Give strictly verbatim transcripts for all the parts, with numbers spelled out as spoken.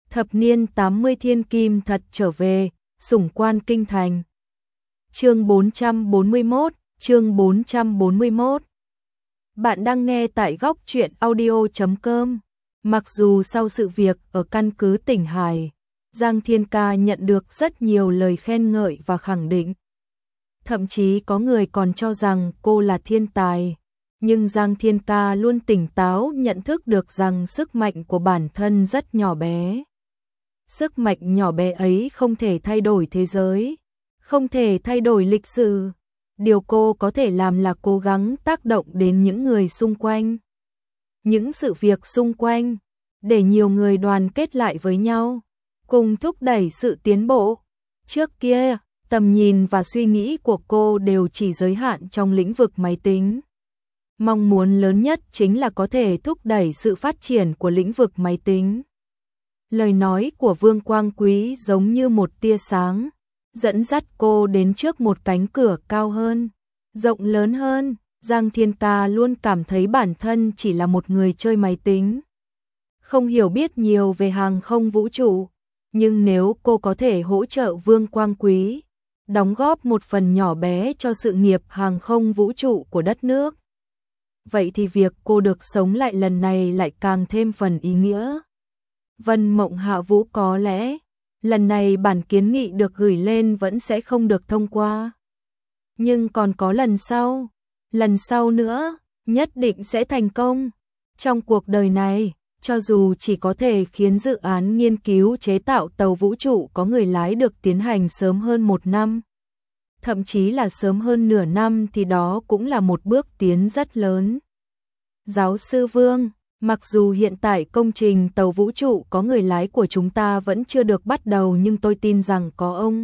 Thập niên tám mươi thiên kim thật trở về, sủng quan kinh thành. Chương bốn trăm bốn mươi mốt, chương bốn trăm bốn mươi mốt. Bạn đang nghe tại góc truyện audio chấm com. Mặc dù sau sự việc ở căn cứ Tỉnh Hải, Giang Thiên Ca nhận được rất nhiều lời khen ngợi và khẳng định. Thậm chí có người còn cho rằng cô là thiên tài. Nhưng Giang Thiên Ca luôn tỉnh táo nhận thức được rằng sức mạnh của bản thân rất nhỏ bé. Sức mạnh nhỏ bé ấy không thể thay đổi thế giới, không thể thay đổi lịch sử. Điều cô có thể làm là cố gắng tác động đến những người xung quanh. Những sự việc xung quanh, để nhiều người đoàn kết lại với nhau, cùng thúc đẩy sự tiến bộ. Trước kia, tầm nhìn và suy nghĩ của cô đều chỉ giới hạn trong lĩnh vực máy tính. Mong muốn lớn nhất chính là có thể thúc đẩy sự phát triển của lĩnh vực máy tính. Lời nói của Vương Quang Quý giống như một tia sáng, dẫn dắt cô đến trước một cánh cửa cao hơn, rộng lớn hơn. Giang Thiên Ca luôn cảm thấy bản thân chỉ là một người chơi máy tính, không hiểu biết nhiều về hàng không vũ trụ. Nhưng nếu cô có thể hỗ trợ Vương Quang Quý, đóng góp một phần nhỏ bé cho sự nghiệp hàng không vũ trụ của đất nước, vậy thì việc cô được sống lại lần này lại càng thêm phần ý nghĩa. Vân Mộng Hạ Vũ có lẽ, lần này bản kiến nghị được gửi lên vẫn sẽ không được thông qua. Nhưng còn có lần sau, lần sau nữa, nhất định sẽ thành công. Trong cuộc đời này, cho dù chỉ có thể khiến dự án nghiên cứu chế tạo tàu vũ trụ có người lái được tiến hành sớm hơn một năm, thậm chí là sớm hơn nửa năm thì đó cũng là một bước tiến rất lớn. Giáo sư Vương, mặc dù hiện tại công trình tàu vũ trụ có người lái của chúng ta vẫn chưa được bắt đầu, nhưng tôi tin rằng có ông,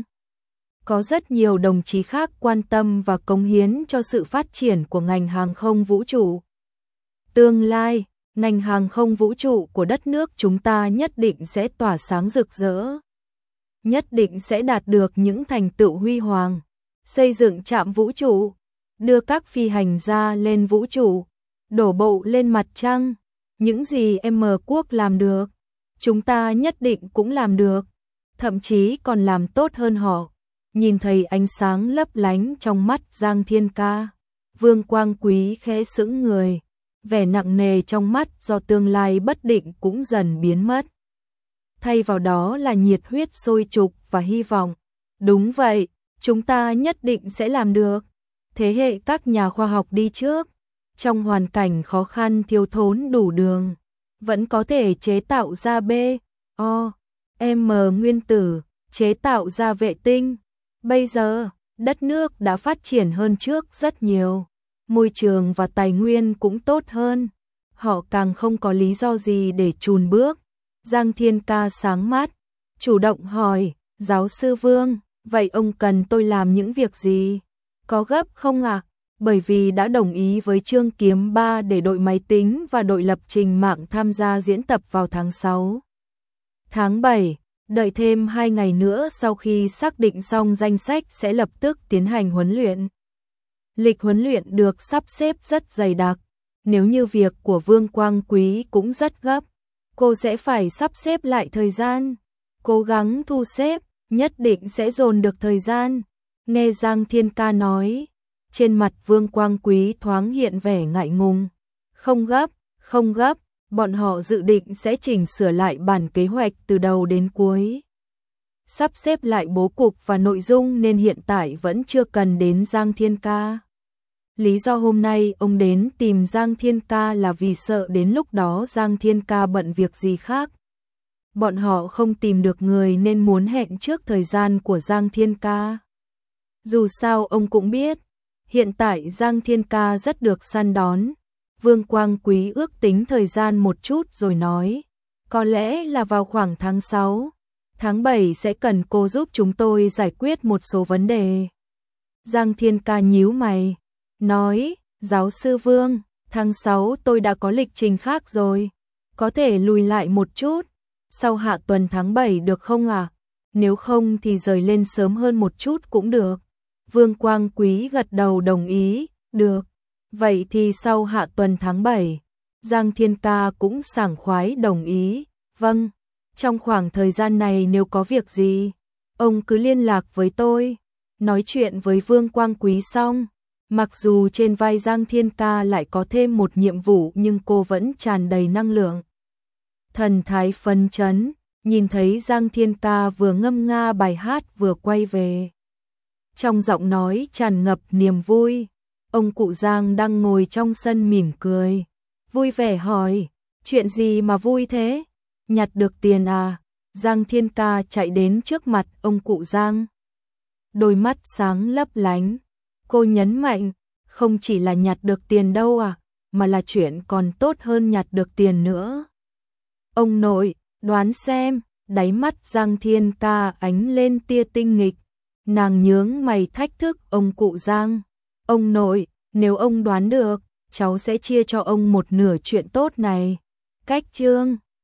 có rất nhiều đồng chí khác quan tâm và cống hiến cho sự phát triển của ngành hàng không vũ trụ. Tương lai, ngành hàng không vũ trụ của đất nước chúng ta nhất định sẽ tỏa sáng rực rỡ, nhất định sẽ đạt được những thành tựu huy hoàng, xây dựng trạm vũ trụ, đưa các phi hành gia lên vũ trụ, đổ bộ lên mặt trăng. Những gì M Quốc làm được, chúng ta nhất định cũng làm được, thậm chí còn làm tốt hơn họ. Nhìn thấy ánh sáng lấp lánh trong mắt Giang Thiên Ca, Vương Quang Quý khẽ sững người, vẻ nặng nề trong mắt do tương lai bất định cũng dần biến mất. Thay vào đó là nhiệt huyết sôi trục và hy vọng. Đúng vậy, chúng ta nhất định sẽ làm được. Thế hệ các nhà khoa học đi trước, trong hoàn cảnh khó khăn thiếu thốn đủ đường, vẫn có thể chế tạo ra B, O, M nguyên tử, chế tạo ra vệ tinh. Bây giờ, đất nước đã phát triển hơn trước rất nhiều, môi trường và tài nguyên cũng tốt hơn, họ càng không có lý do gì để chùn bước. Giang Thiên Ca sáng mắt, chủ động hỏi, giáo sư Vương, vậy ông cần tôi làm những việc gì? Có gấp không ạ? À? Bởi vì đã đồng ý với Trương Kiếm Ba để đội máy tính và đội lập trình mạng tham gia diễn tập vào tháng sáu. Tháng bảy, đợi thêm hai ngày nữa sau khi xác định xong danh sách sẽ lập tức tiến hành huấn luyện. Lịch huấn luyện được sắp xếp rất dày đặc, nếu như việc của Vương Quang Quý cũng rất gấp, cô sẽ phải sắp xếp lại thời gian, cố gắng thu xếp, nhất định sẽ dồn được thời gian. Nghe Giang Thiên Ca nói, trên mặt Vương Quang Quý thoáng hiện vẻ ngại ngùng. Không gấp, không gấp, bọn họ dự định sẽ chỉnh sửa lại bản kế hoạch từ đầu đến cuối, sắp xếp lại bố cục và nội dung, nên hiện tại vẫn chưa cần đến Giang Thiên Ca. Lý do hôm nay ông đến tìm Giang Thiên Ca là vì sợ đến lúc đó Giang Thiên Ca bận việc gì khác, bọn họ không tìm được người nên muốn hẹn trước thời gian của Giang Thiên Ca. Dù sao ông cũng biết, hiện tại Giang Thiên Ca rất được săn đón. Vương Quang Quý ước tính thời gian một chút rồi nói, có lẽ là vào khoảng tháng sáu, tháng bảy sẽ cần cô giúp chúng tôi giải quyết một số vấn đề. Giang Thiên Ca nhíu mày, nói, giáo sư Vương, tháng sáu tôi đã có lịch trình khác rồi, có thể lùi lại một chút, sau hạ tuần tháng bảy được không à? Nếu không thì rời lên sớm hơn một chút cũng được. Vương Quang Quý gật đầu đồng ý, được. Vậy thì sau hạ tuần tháng bảy, Giang Thiên Ca cũng sảng khoái đồng ý, vâng. Trong khoảng thời gian này nếu có việc gì, ông cứ liên lạc với tôi. Nói chuyện với Vương Quang Quý xong, mặc dù trên vai Giang Thiên Ca lại có thêm một nhiệm vụ nhưng cô vẫn tràn đầy năng lượng. Thần thái phấn chấn, nhìn thấy Giang Thiên Ca vừa ngâm nga bài hát vừa quay về. Trong giọng nói tràn ngập niềm vui, ông cụ Giang đang ngồi trong sân mỉm cười, vui vẻ hỏi, chuyện gì mà vui thế? Nhặt được tiền à? Giang Thiên Ca chạy đến trước mặt ông cụ Giang. Đôi mắt sáng lấp lánh, cô nhấn mạnh, không chỉ là nhặt được tiền đâu à, mà là chuyện còn tốt hơn nhặt được tiền nữa. Ông nội, đoán xem, đáy mắt Giang Thiên Ca ánh lên tia tinh nghịch, nàng nhướng mày thách thức ông cụ Giang. Ông nội, nếu ông đoán được, cháu sẽ chia cho ông một nửa chuyện tốt này. Cách chương